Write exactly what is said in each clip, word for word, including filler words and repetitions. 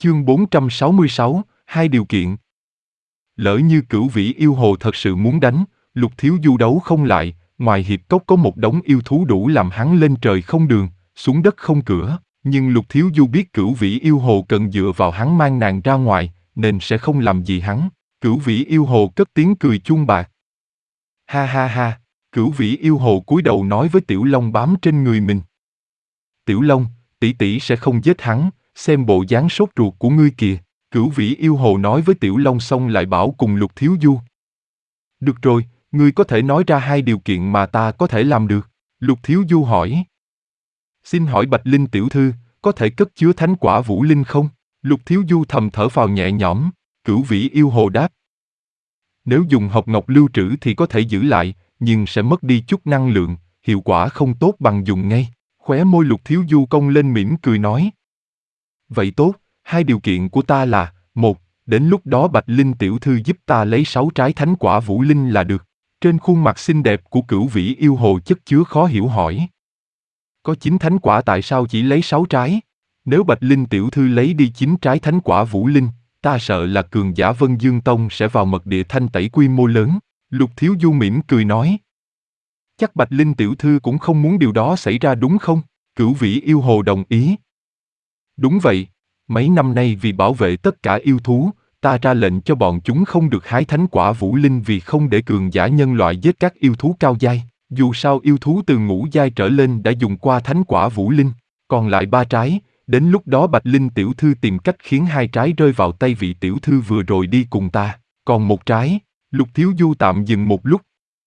Chương bốn trăm sáu mươi sáu, hai điều kiện. Lỡ như Cửu Vĩ yêu hồ thật sự muốn đánh, Lục Thiếu Du đấu không lại, ngoài hiệp cốc có một đống yêu thú đủ làm hắn lên trời không đường, xuống đất không cửa, nhưng Lục Thiếu Du biết Cửu Vĩ yêu hồ cần dựa vào hắn mang nàng ra ngoài, nên sẽ không làm gì hắn. Cửu Vĩ yêu hồ cất tiếng cười chuông bạc. Ha ha ha, Cửu Vĩ yêu hồ cúi đầu nói với Tiểu Long bám trên người mình. Tiểu Long, tỷ tỷ sẽ không giết hắn, xem bộ dáng sốt ruột của ngươi kìa. Cửu Vĩ yêu hồ nói với Tiểu Long xong lại bảo cùng Lục Thiếu Du. Được rồi, ngươi có thể nói ra hai điều kiện mà ta có thể làm được. Lục Thiếu Du hỏi. Xin hỏi Bạch Linh tiểu thư, có thể cất chứa thánh quả Vũ Linh không? Lục Thiếu Du thầm thở phào nhẹ nhõm. Cửu Vĩ yêu hồ đáp. Nếu dùng hộp ngọc lưu trữ thì có thể giữ lại, nhưng sẽ mất đi chút năng lượng, hiệu quả không tốt bằng dùng ngay. Khóe môi Lục Thiếu Du cong lên mỉm cười nói. Vậy tốt, hai điều kiện của ta là, một, đến lúc đó Bạch Linh tiểu thư giúp ta lấy sáu trái thánh quả Vũ Linh là được. Trên khuôn mặt xinh đẹp của Cửu Vĩ yêu hồ chất chứa khó hiểu hỏi. Có chín thánh quả tại sao chỉ lấy sáu trái? Nếu Bạch Linh tiểu thư lấy đi chín trái thánh quả Vũ Linh, ta sợ là cường giả Vân Dương Tông sẽ vào mật địa thanh tẩy quy mô lớn. Lục Thiếu Du mỉm cười nói. Chắc Bạch Linh tiểu thư cũng không muốn điều đó xảy ra đúng không? Cửu Vĩ yêu hồ đồng ý. Đúng vậy, mấy năm nay vì bảo vệ tất cả yêu thú, ta ra lệnh cho bọn chúng không được hái thánh quả Vũ Linh vì không để cường giả nhân loại giết các yêu thú cao giai. Dù sao yêu thú từ ngũ giai trở lên đã dùng qua thánh quả Vũ Linh, còn lại ba trái, đến lúc đó Bạch Linh tiểu thư tìm cách khiến hai trái rơi vào tay vị tiểu thư vừa rồi đi cùng ta, còn một trái. Lục Thiếu Du tạm dừng một lúc.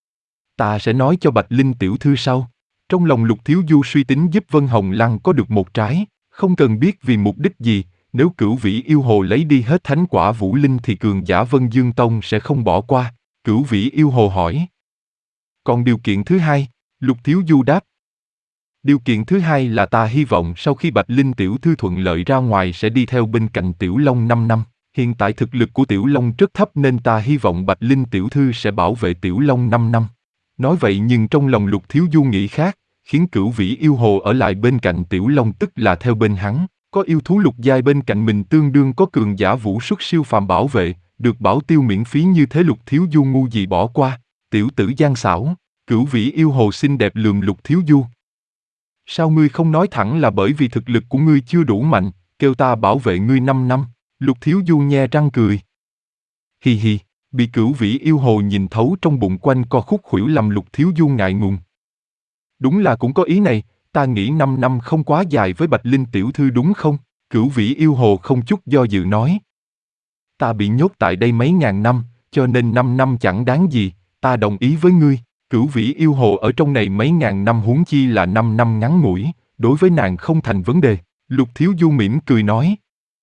Ta sẽ nói cho Bạch Linh tiểu thư sau. Trong lòng Lục Thiếu Du suy tính giúp Vân Hồng Lăng có được một trái, không cần biết vì mục đích gì, nếu Cửu Vĩ yêu hồ lấy đi hết thánh quả Vũ Linh thì cường giả Vân Dương Tông sẽ không bỏ qua. Cửu Vĩ yêu hồ hỏi. Còn điều kiện thứ hai? Lục Thiếu Du đáp. Điều kiện thứ hai là ta hy vọng sau khi Bạch Linh tiểu thư thuận lợi ra ngoài sẽ đi theo bên cạnh Tiểu Long năm năm. Hiện tại thực lực của Tiểu Long rất thấp nên ta hy vọng Bạch Linh tiểu thư sẽ bảo vệ Tiểu Long năm năm. Nói vậy nhưng trong lòng Lục Thiếu Du nghĩ khác, khiến Cửu Vĩ yêu hồ ở lại bên cạnh Tiểu Long tức là theo bên hắn. Có yêu thú lục giai bên cạnh mình tương đương có cường giả vũ xuất siêu phàm bảo vệ, được bảo tiêu miễn phí như thế Lục Thiếu Du ngu gì bỏ qua. Tiểu tử gian xảo. Cửu Vĩ yêu hồ xinh đẹp lườm Lục Thiếu Du. Sao ngươi không nói thẳng là bởi vì thực lực của ngươi chưa đủ mạnh, kêu ta bảo vệ ngươi năm năm? Lục Thiếu Du nhe răng cười. Hi hi, bị Cửu Vĩ yêu hồ nhìn thấu trong bụng quanh co khúc khuỷu làm Lục Thiếu Du ngại ngùng. Đúng là cũng có ý này, ta nghĩ năm năm không quá dài với Bạch Linh tiểu thư đúng không? Cửu Vĩ yêu hồ không chút do dự nói. Ta bị nhốt tại đây mấy ngàn năm, cho nên năm năm chẳng đáng gì, ta đồng ý với ngươi. Cửu Vĩ yêu hồ ở trong này mấy ngàn năm huống chi là năm năm ngắn ngủi, đối với nàng không thành vấn đề. Lục Thiếu Du mỉm cười nói.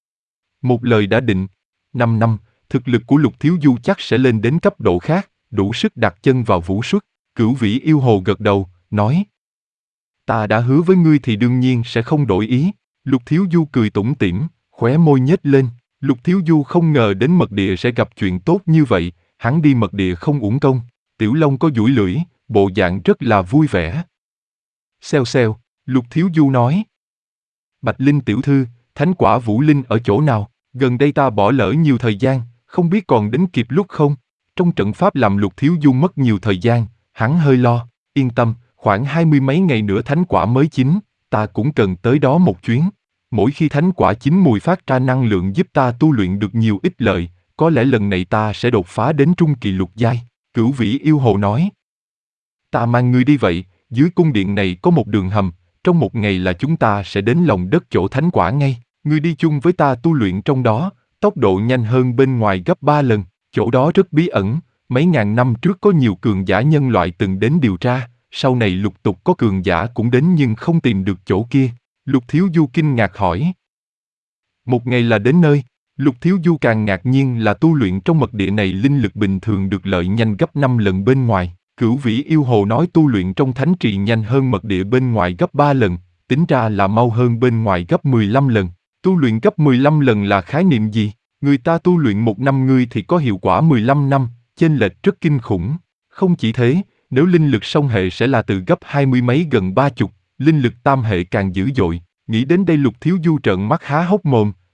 Một lời đã định, năm năm, thực lực của Lục Thiếu Du chắc sẽ lên đến cấp độ khác, đủ sức đặt chân vào vũ xuất. Cửu Vĩ yêu hồ gật đầu, nói. Ta đã hứa với ngươi thì đương nhiên sẽ không đổi ý. Lục Thiếu Du cười tủm tỉm, khóe môi nhếch lên. Lục Thiếu Du không ngờ đến mật địa sẽ gặp chuyện tốt như vậy, hắn đi mật địa không uổng công. Tiểu Long có duỗi lưỡi, bộ dạng rất là vui vẻ. Xèo xèo, Lục Thiếu Du nói. Bạch Linh tiểu thư, thánh quả Vũ Linh ở chỗ nào? Gần đây ta bỏ lỡ nhiều thời gian, không biết còn đến kịp lúc không? Trong trận pháp làm Lục Thiếu Du mất nhiều thời gian, hắn hơi lo. Yên tâm, khoảng hai mươi mấy ngày nữa thánh quả mới chín, ta cũng cần tới đó một chuyến. Mỗi khi thánh quả chín mùi phát ra năng lượng giúp ta tu luyện được nhiều ích lợi, có lẽ lần này ta sẽ đột phá đến trung kỳ lục giai. Cửu Vĩ yêu hồ nói. Ta mang ngươi đi vậy, dưới cung điện này có một đường hầm, trong một ngày là chúng ta sẽ đến lòng đất chỗ thánh quả ngay. Ngươi đi chung với ta tu luyện trong đó, tốc độ nhanh hơn bên ngoài gấp ba lần, chỗ đó rất bí ẩn, mấy ngàn năm trước có nhiều cường giả nhân loại từng đến điều tra, sau này lục tục có cường giả cũng đến nhưng không tìm được chỗ kia. Lục Thiếu Du kinh ngạc hỏi. Một ngày là đến nơi. Lục Thiếu Du càng ngạc nhiên là tu luyện trong mật địa này linh lực bình thường được lợi nhanh gấp năm lần bên ngoài. Cửu Vĩ yêu hồ nói tu luyện trong thánh trì nhanh hơn mật địa bên ngoài gấp ba lần, tính ra là mau hơn bên ngoài gấp mười lăm lần. Tu luyện gấp mười lăm lần là khái niệm gì? Người ta tu luyện một năm ngươi thì có hiệu quả mười lăm năm, chênh lệch rất kinh khủng. Không chỉ thế, nếu linh lực song hệ sẽ là từ gấp hai mươi mấy gần ba chục, linh lực tam hệ càng dữ dội. Nghĩ đến đây Lục Thiếu Du trợn mắt há hốc mồm,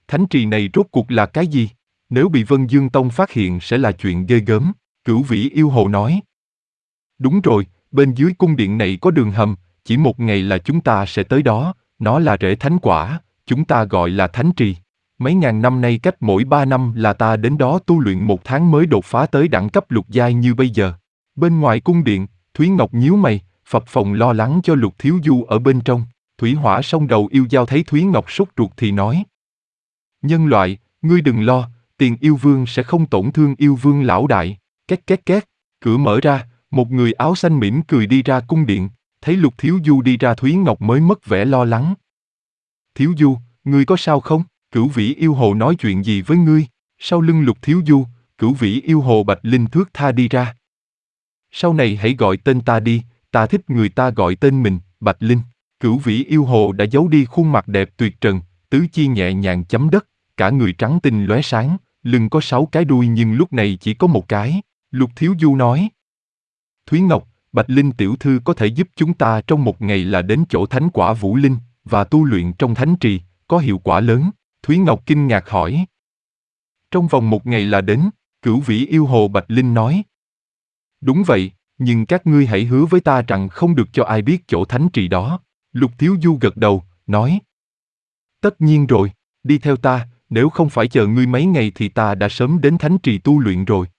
thánh trì này rốt cuộc là cái gì? Nếu bị Vân Dương Tông phát hiện sẽ là chuyện ghê gớm, Cửu Vĩ Yêu Hồ nói. Đúng rồi, bên dưới cung điện này có đường hầm, chỉ một ngày là chúng ta sẽ tới đó, nó là rễ thánh quả, chúng ta gọi là thánh trì. Mấy ngàn năm nay cách mỗi ba năm là ta đến đó tu luyện một tháng mới đột phá tới đẳng cấp lục giai như bây giờ. Bên ngoài cung điện, Thúy Ngọc nhíu mày, phập phồng lo lắng cho Lục Thiếu Du ở bên trong. Thủy Hỏa song đầu yêu giao thấy Thúy Ngọc sốt ruột thì nói. Nhân loại, ngươi đừng lo, Tiền Yêu Vương sẽ không tổn thương Yêu Vương lão đại. Két két két, cửa mở ra, một người áo xanh mỉm cười đi ra cung điện, thấy Lục Thiếu Du đi ra Thúy Ngọc mới mất vẻ lo lắng. Thiếu Du, ngươi có sao không? Cửu Vĩ Yêu Hồ nói chuyện gì với ngươi? Sau lưng Lục Thiếu Du, Cửu Vĩ Yêu Hồ Bạch Linh thước tha đi ra. Sau này hãy gọi tên ta đi, ta thích người ta gọi tên mình, Bạch Linh. Cửu Vĩ Yêu Hồ đã giấu đi khuôn mặt đẹp tuyệt trần, tứ chi nhẹ nhàng chấm đất, cả người trắng tinh lóe sáng, lưng có sáu cái đuôi nhưng lúc này chỉ có một cái. Lục Thiếu Du nói. Thúy Ngọc, Bạch Linh tiểu thư có thể giúp chúng ta trong một ngày là đến chỗ Thánh Quả Vũ Linh, và tu luyện trong thánh trì, có hiệu quả lớn. Thúy Ngọc kinh ngạc hỏi. Trong vòng một ngày là đến, Cửu Vĩ Yêu Hồ Bạch Linh nói. Đúng vậy, nhưng các ngươi hãy hứa với ta rằng không được cho ai biết chỗ thánh trì đó. Lục Thiếu Du gật đầu, nói. Tất nhiên rồi, đi theo ta, nếu không phải chờ ngươi mấy ngày thì ta đã sớm đến thánh trì tu luyện rồi.